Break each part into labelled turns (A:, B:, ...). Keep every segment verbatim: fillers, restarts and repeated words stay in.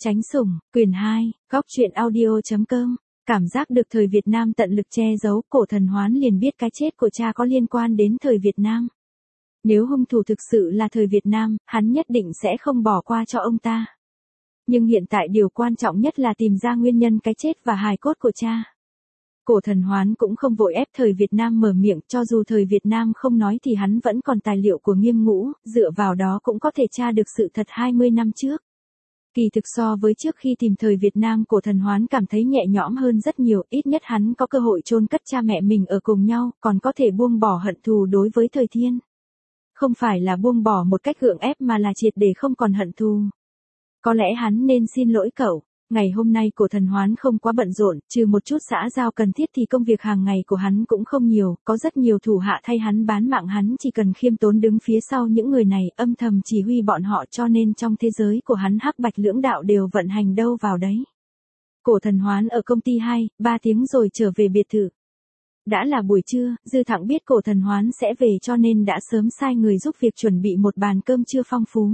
A: Tránh sủng, quyền hai, góc truyện audio.com. Cảm giác được thời Việt Nam tận lực che giấu, Cổ Thần Hoán liền biết cái chết của cha có liên quan đến thời Việt Nam. Nếu hung thủ thực sự là thời Việt Nam, hắn nhất định sẽ không bỏ qua cho ông ta. Nhưng hiện tại điều quan trọng nhất là tìm ra nguyên nhân cái chết và hài cốt của cha. Cổ Thần Hoán cũng không vội ép thời Việt Nam mở miệng, cho dù thời Việt Nam không nói thì hắn vẫn còn tài liệu của Nghiêm Ngũ, dựa vào đó cũng có thể tra được sự thật hai mươi năm trước. Kỳ thực so với trước khi tìm thời Việt Nam, Cổ Thần Hoán cảm thấy nhẹ nhõm hơn rất nhiều, ít nhất hắn có cơ hội chôn cất cha mẹ mình ở cùng nhau, còn có thể buông bỏ hận thù đối với thời Thiên. Không phải là buông bỏ một cách gượng ép mà là triệt để không còn hận thù. Có lẽ hắn nên xin lỗi cậu. Ngày hôm nay Cổ Thần Hoán không quá bận rộn, trừ một chút xã giao cần thiết thì công việc hàng ngày của hắn cũng không nhiều, có rất nhiều thủ hạ thay hắn bán mạng, hắn chỉ cần khiêm tốn đứng phía sau những người này, âm thầm chỉ huy bọn họ, cho nên trong thế giới của hắn hắc bạch lưỡng đạo đều vận hành đâu vào đấy. Cổ Thần Hoán ở công ty hai, ba tiếng rồi trở về biệt thự. Đã là buổi trưa, Dư Thặng biết Cổ Thần Hoán sẽ về cho nên đã sớm sai người giúp việc chuẩn bị một bàn cơm trưa phong phú.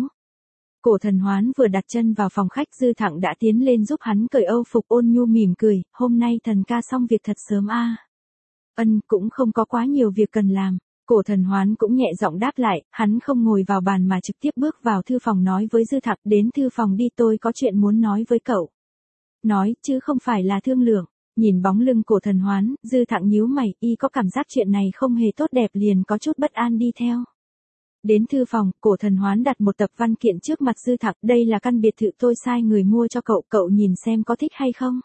A: Cổ Thần Hoán vừa đặt chân vào phòng khách, Dư Thặng đã tiến lên giúp hắn cởi âu phục, ôn nhu mỉm cười, hôm nay thần ca xong việc thật sớm a. À. Ân, cũng không có quá nhiều việc cần làm. Cổ Thần Hoán cũng nhẹ giọng đáp lại, hắn không ngồi vào bàn mà trực tiếp bước vào thư phòng nói với Dư Thặng, đến thư phòng đi, tôi có chuyện muốn nói với cậu. Nói, chứ không phải là thương lượng. Nhìn bóng lưng Cổ Thần Hoán, Dư Thặng nhíu mày, y có cảm giác chuyện này không hề tốt đẹp, liền có chút bất an đi theo. Đến thư phòng, Cổ Thần Hoán đặt một tập văn kiện trước mặt Dư Thặng, đây là căn biệt thự tôi sai người mua cho cậu, cậu nhìn xem có thích hay không.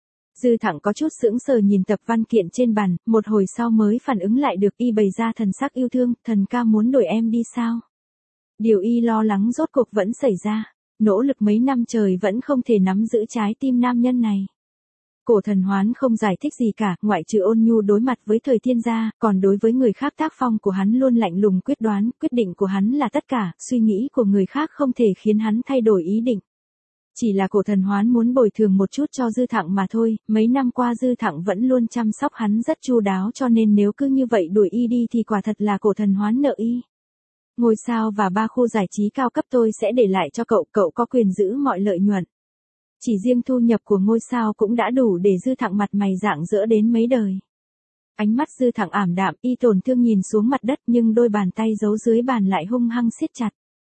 A: Dư Thặng có chút sững sờ nhìn tập văn kiện trên bàn, một hồi sau mới phản ứng lại được, y bày ra thần sắc yêu thương, thần ca muốn đổi em đi sao? Điều y lo lắng rốt cuộc vẫn xảy ra, nỗ lực mấy năm trời vẫn không thể nắm giữ trái tim nam nhân này. Cổ Thần Hoán không giải thích gì cả, ngoại trừ ôn nhu đối mặt với thời Thiên gia, còn đối với người khác tác phong của hắn luôn lạnh lùng quyết đoán, quyết định của hắn là tất cả, suy nghĩ của người khác không thể khiến hắn thay đổi ý định. Chỉ là Cổ Thần Hoán muốn bồi thường một chút cho Dư Thặng mà thôi, mấy năm qua Dư Thặng vẫn luôn chăm sóc hắn rất chu đáo, cho nên nếu cứ như vậy đuổi y đi thì quả thật là Cổ Thần Hoán nợ y. Ngôi sao và ba khu giải trí cao cấp tôi sẽ để lại cho cậu, cậu có quyền giữ mọi lợi nhuận. Chỉ riêng thu nhập của ngôi sao cũng đã đủ để Dư Thặng mặt mày rạng rỡ đến mấy đời. Ánh mắt Dư Thặng ảm đạm, y tổn thương nhìn xuống mặt đất, nhưng đôi bàn tay giấu dưới bàn lại hung hăng siết chặt.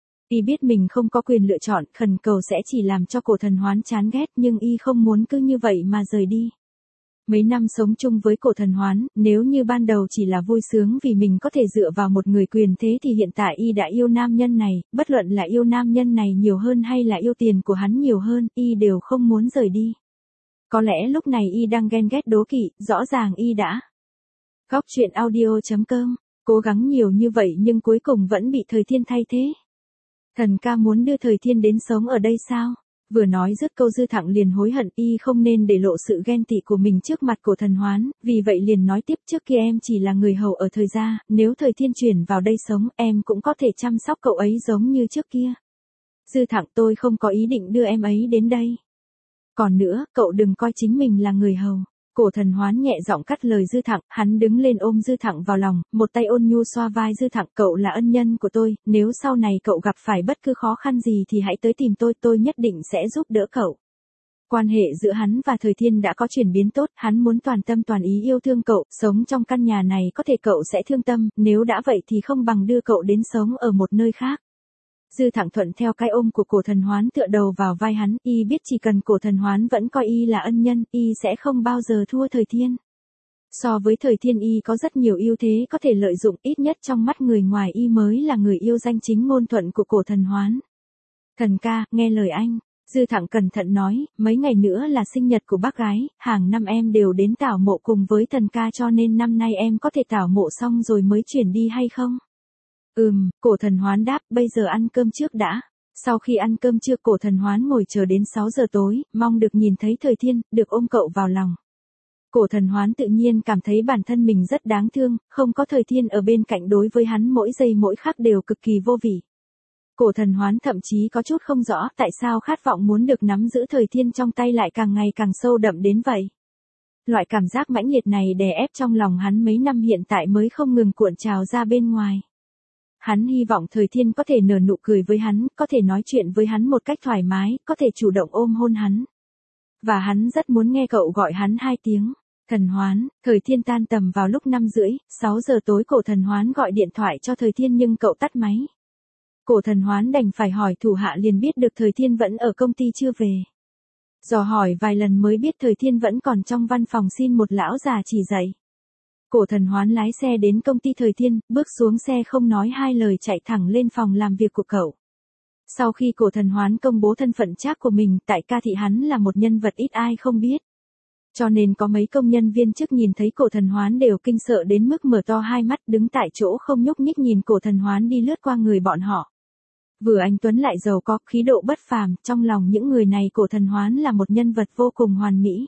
A: Y biết mình không có quyền lựa chọn, khẩn cầu sẽ chỉ làm cho Cổ Thần Hoán chán ghét, nhưng y không muốn cứ như vậy mà rời đi. Mấy năm sống chung với Cổ Thần Hoán, nếu như ban đầu chỉ là vui sướng vì mình có thể dựa vào một người quyền thế thì hiện tại y đã yêu nam nhân này, bất luận là yêu nam nhân này nhiều hơn hay là yêu tiền của hắn nhiều hơn, y đều không muốn rời đi. Có lẽ lúc này y đang ghen ghét đố kỵ, rõ ràng y đã. Góc truyện audio.com, cố gắng nhiều như vậy nhưng cuối cùng vẫn bị thời Thiên thay thế. Thần ca muốn đưa thời Thiên đến sống ở đây sao? Vừa nói dứt câu Dư Thặng liền hối hận, y không nên để lộ sự ghen tị của mình trước mặt Cổ Thần Hoán, vì vậy liền nói tiếp, trước kia em chỉ là người hầu ở thời gia, nếu thời Thiên chuyển vào đây sống, em cũng có thể chăm sóc cậu ấy giống như trước kia. Dư Thặng, tôi không có ý định đưa em ấy đến đây. Còn nữa, cậu đừng coi chính mình là người hầu. Cổ Thần Hoán nhẹ giọng cắt lời Dư Thặng, hắn đứng lên ôm Dư Thặng vào lòng, một tay ôn nhu xoa vai Dư Thặng, cậu là ân nhân của tôi, nếu sau này cậu gặp phải bất cứ khó khăn gì thì hãy tới tìm tôi, tôi nhất định sẽ giúp đỡ cậu. Quan hệ giữa hắn và thời Thiên đã có chuyển biến tốt, hắn muốn toàn tâm toàn ý yêu thương cậu, sống trong căn nhà này có thể cậu sẽ thương tâm, nếu đã vậy thì không bằng đưa cậu đến sống ở một nơi khác. Dư Thặng thuận theo cái ôm của Cổ Thần Hoán tựa đầu vào vai hắn, y biết chỉ cần Cổ Thần Hoán vẫn coi y là ân nhân, y sẽ không bao giờ thua thời Thiên. So với thời Thiên y có rất nhiều ưu thế có thể lợi dụng, ít nhất trong mắt người ngoài y mới là người yêu danh chính ngôn thuận của Cổ Thần Hoán. Thần ca, nghe lời anh. Dư Thặng cẩn thận nói, mấy ngày nữa là sinh nhật của bác gái, hàng năm em đều đến tảo mộ cùng với thần ca, cho nên năm nay em có thể tảo mộ xong rồi mới chuyển đi hay không? Ừm, Cổ Thần Hoán đáp, bây giờ ăn cơm trước đã. Sau khi ăn cơm trưa, Cổ Thần Hoán ngồi chờ đến sáu giờ tối, mong được nhìn thấy thời Thiên, được ôm cậu vào lòng. Cổ Thần Hoán tự nhiên cảm thấy bản thân mình rất đáng thương, không có thời Thiên ở bên cạnh đối với hắn mỗi giây mỗi khắc đều cực kỳ vô vị. Cổ Thần Hoán thậm chí có chút không rõ tại sao khát vọng muốn được nắm giữ thời Thiên trong tay lại càng ngày càng sâu đậm đến vậy. Loại cảm giác mãnh liệt này đè ép trong lòng hắn mấy năm hiện tại mới không ngừng cuộn trào ra bên ngoài. Hắn hy vọng Thời Thiên có thể nở nụ cười với hắn, có thể nói chuyện với hắn một cách thoải mái, có thể chủ động ôm hôn hắn. Và hắn rất muốn nghe cậu gọi hắn hai tiếng. Thần Hoán. Thời Thiên tan tầm vào lúc năm rưỡi, sáu giờ tối Cổ Thần Hoán gọi điện thoại cho Thời Thiên nhưng cậu tắt máy. Cổ Thần Hoán đành phải hỏi thủ hạ liền biết được Thời Thiên vẫn ở công ty chưa về. Dò hỏi vài lần mới biết Thời Thiên vẫn còn trong văn phòng xin một lão già chỉ dạy. Cổ Thần Hoán lái xe đến công ty Thời Thiên, bước xuống xe không nói hai lời chạy thẳng lên phòng làm việc của cậu. Sau khi Cổ Thần Hoán công bố thân phận trác của mình, tại ca thị hắn là một nhân vật ít ai không biết. Cho nên có mấy công nhân viên chức nhìn thấy Cổ Thần Hoán đều kinh sợ đến mức mở to hai mắt đứng tại chỗ không nhúc nhích nhìn Cổ Thần Hoán đi lướt qua người bọn họ. Vừa anh tuấn lại giàu có, khí độ bất phàm, trong lòng những người này Cổ Thần Hoán là một nhân vật vô cùng hoàn mỹ.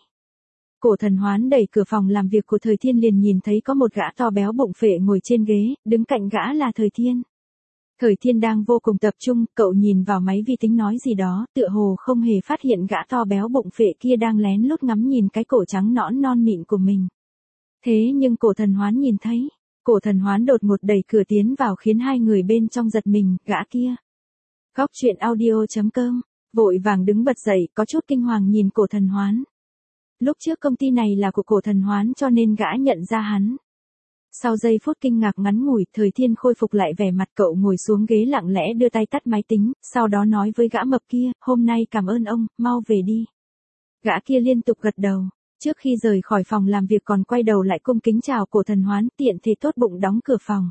A: Cổ Thần Hoán đẩy cửa phòng làm việc của Thời Thiên liền nhìn thấy có một gã to béo bụng phệ ngồi trên ghế, đứng cạnh gã là Thời Thiên. Thời Thiên đang vô cùng tập trung, cậu nhìn vào máy vi tính nói gì đó, tựa hồ không hề phát hiện gã to béo bụng phệ kia đang lén lút ngắm nhìn cái cổ trắng nõn non mịn của mình. Thế nhưng Cổ Thần Hoán nhìn thấy, Cổ Thần Hoán đột ngột đẩy cửa tiến vào khiến hai người bên trong giật mình, gã kia. Góc truyện audio chấm com, vội vàng đứng bật dậy, có chút kinh hoàng nhìn Cổ Thần Hoán. Lúc trước công ty này là của Cổ Thần Hoán cho nên gã nhận ra hắn. Sau giây phút kinh ngạc ngắn ngủi, Thời Thiên khôi phục lại vẻ mặt, cậu ngồi xuống ghế lặng lẽ đưa tay tắt máy tính, sau đó nói với gã mập kia, hôm nay cảm ơn ông, mau về đi. Gã kia liên tục gật đầu, trước khi rời khỏi phòng làm việc còn quay đầu lại cung kính chào Cổ Thần Hoán, tiện thể tốt bụng đóng cửa phòng.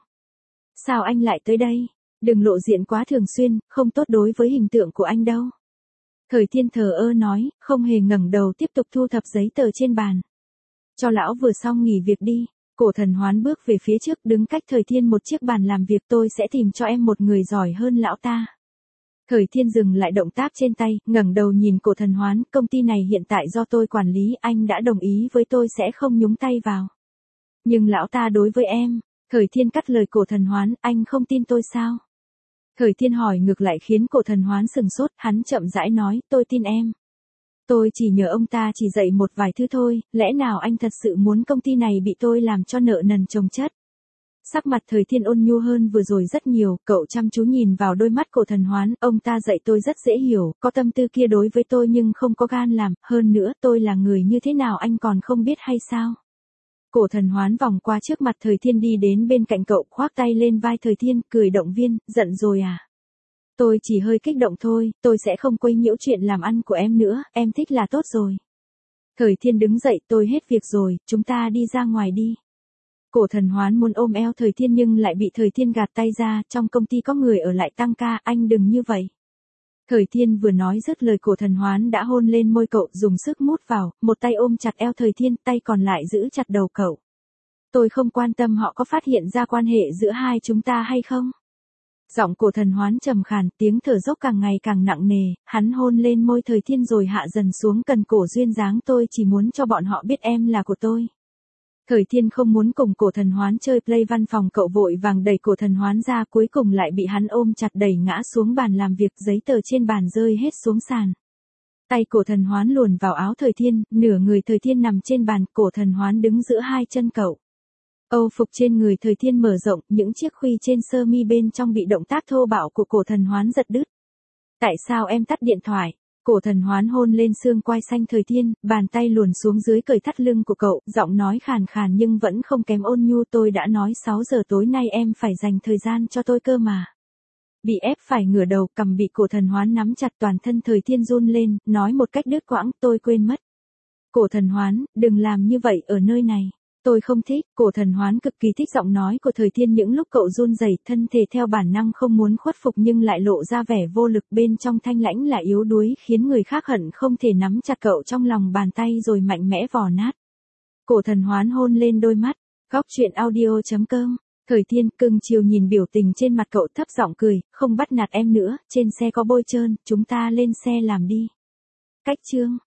A: Sao anh lại tới đây? Đừng lộ diện quá thường xuyên, không tốt đối với hình tượng của anh đâu. Thời Thiên thờ ơ nói, không hề ngẩng đầu tiếp tục thu thập giấy tờ trên bàn. Cho lão vừa xong nghỉ việc đi. Cổ Thần Hoán bước về phía trước đứng cách Thời Thiên một chiếc bàn làm việc, tôi sẽ tìm cho em một người giỏi hơn lão ta. Thời Thiên dừng lại động tác trên tay, ngẩng đầu nhìn Cổ Thần Hoán, công ty này hiện tại do tôi quản lý, anh đã đồng ý với tôi sẽ không nhúng tay vào. Nhưng lão ta đối với em, Thời Thiên cắt lời Cổ Thần Hoán, anh không tin tôi sao? Thời Thiên hỏi ngược lại khiến Cổ Thần Hoán sừng sốt, hắn chậm rãi nói, tôi tin em. Tôi chỉ nhờ ông ta chỉ dạy một vài thứ thôi, lẽ nào anh thật sự muốn công ty này bị tôi làm cho nợ nần chồng chất? Sắc mặt Thời Thiên ôn nhu hơn vừa rồi rất nhiều, cậu chăm chú nhìn vào đôi mắt Cổ Thần Hoán, ông ta dạy tôi rất dễ hiểu, có tâm tư kia đối với tôi nhưng không có gan làm, hơn nữa tôi là người như thế nào anh còn không biết hay sao? Cổ Thần Hoán vòng qua trước mặt Thời Thiên đi đến bên cạnh cậu, khoác tay lên vai Thời Thiên, cười động viên, giận rồi à? Tôi chỉ hơi kích động thôi, tôi sẽ không quấy nhiễu chuyện làm ăn của em nữa, em thích là tốt rồi. Thời Thiên đứng dậy, tôi hết việc rồi, chúng ta đi ra ngoài đi. Cổ Thần Hoán muốn ôm eo Thời Thiên nhưng lại bị Thời Thiên gạt tay ra, trong công ty có người ở lại tăng ca, anh đừng như vậy. Thời Thiên vừa nói dứt lời Cổ Thần Hoán đã hôn lên môi cậu, dùng sức mút vào, một tay ôm chặt eo Thời Thiên, tay còn lại giữ chặt đầu cậu. Tôi không quan tâm họ có phát hiện ra quan hệ giữa hai chúng ta hay không. Giọng Cổ Thần Hoán trầm khàn, tiếng thở dốc càng ngày càng nặng nề, hắn hôn lên môi Thời Thiên rồi hạ dần xuống cần cổ duyên dáng, tôi chỉ muốn cho bọn họ biết em là của tôi. Thời Thiên không muốn cùng Cổ Thần Hoán chơi play văn phòng, cậu vội vàng đẩy Cổ Thần Hoán ra, cuối cùng lại bị hắn ôm chặt đẩy ngã xuống bàn làm việc, giấy tờ trên bàn rơi hết xuống sàn. Tay Cổ Thần Hoán luồn vào áo Thời Thiên, nửa người Thời Thiên nằm trên bàn, Cổ Thần Hoán đứng giữa hai chân cậu. Âu phục trên người Thời Thiên mở rộng, những chiếc khuy trên sơ mi bên trong bị động tác thô bạo của Cổ Thần Hoán giật đứt. Tại sao em tắt điện thoại? Cổ Thần Hoán hôn lên xương quai xanh Thời Thiên, bàn tay luồn xuống dưới cởi thắt lưng của cậu, giọng nói khàn khàn nhưng vẫn không kém ôn nhu, tôi đã nói sáu giờ tối nay em phải dành thời gian cho tôi cơ mà. Bị ép phải ngửa đầu, cằm bị Cổ Thần Hoán nắm chặt, toàn thân Thời Thiên run lên, nói một cách đứt quãng, tôi quên mất. Cổ Thần Hoán, đừng làm như vậy ở nơi này. Tôi không thích. Cổ Thần Hoán cực kỳ thích giọng nói của Thời Thiên, những lúc cậu run rẩy, thân thể theo bản năng không muốn khuất phục nhưng lại lộ ra vẻ vô lực, bên trong thanh lãnh là yếu đuối, khiến người khác hận không thể nắm chặt cậu trong lòng bàn tay rồi mạnh mẽ vò nát. Cổ Thần Hoán hôn lên đôi mắt. Góc truyện audio chấm com. Thời Thiên cưng chiều nhìn biểu tình trên mặt cậu, thấp giọng cười, không bắt nạt em nữa, trên xe có bôi trơn, chúng ta lên xe làm đi. Cách chương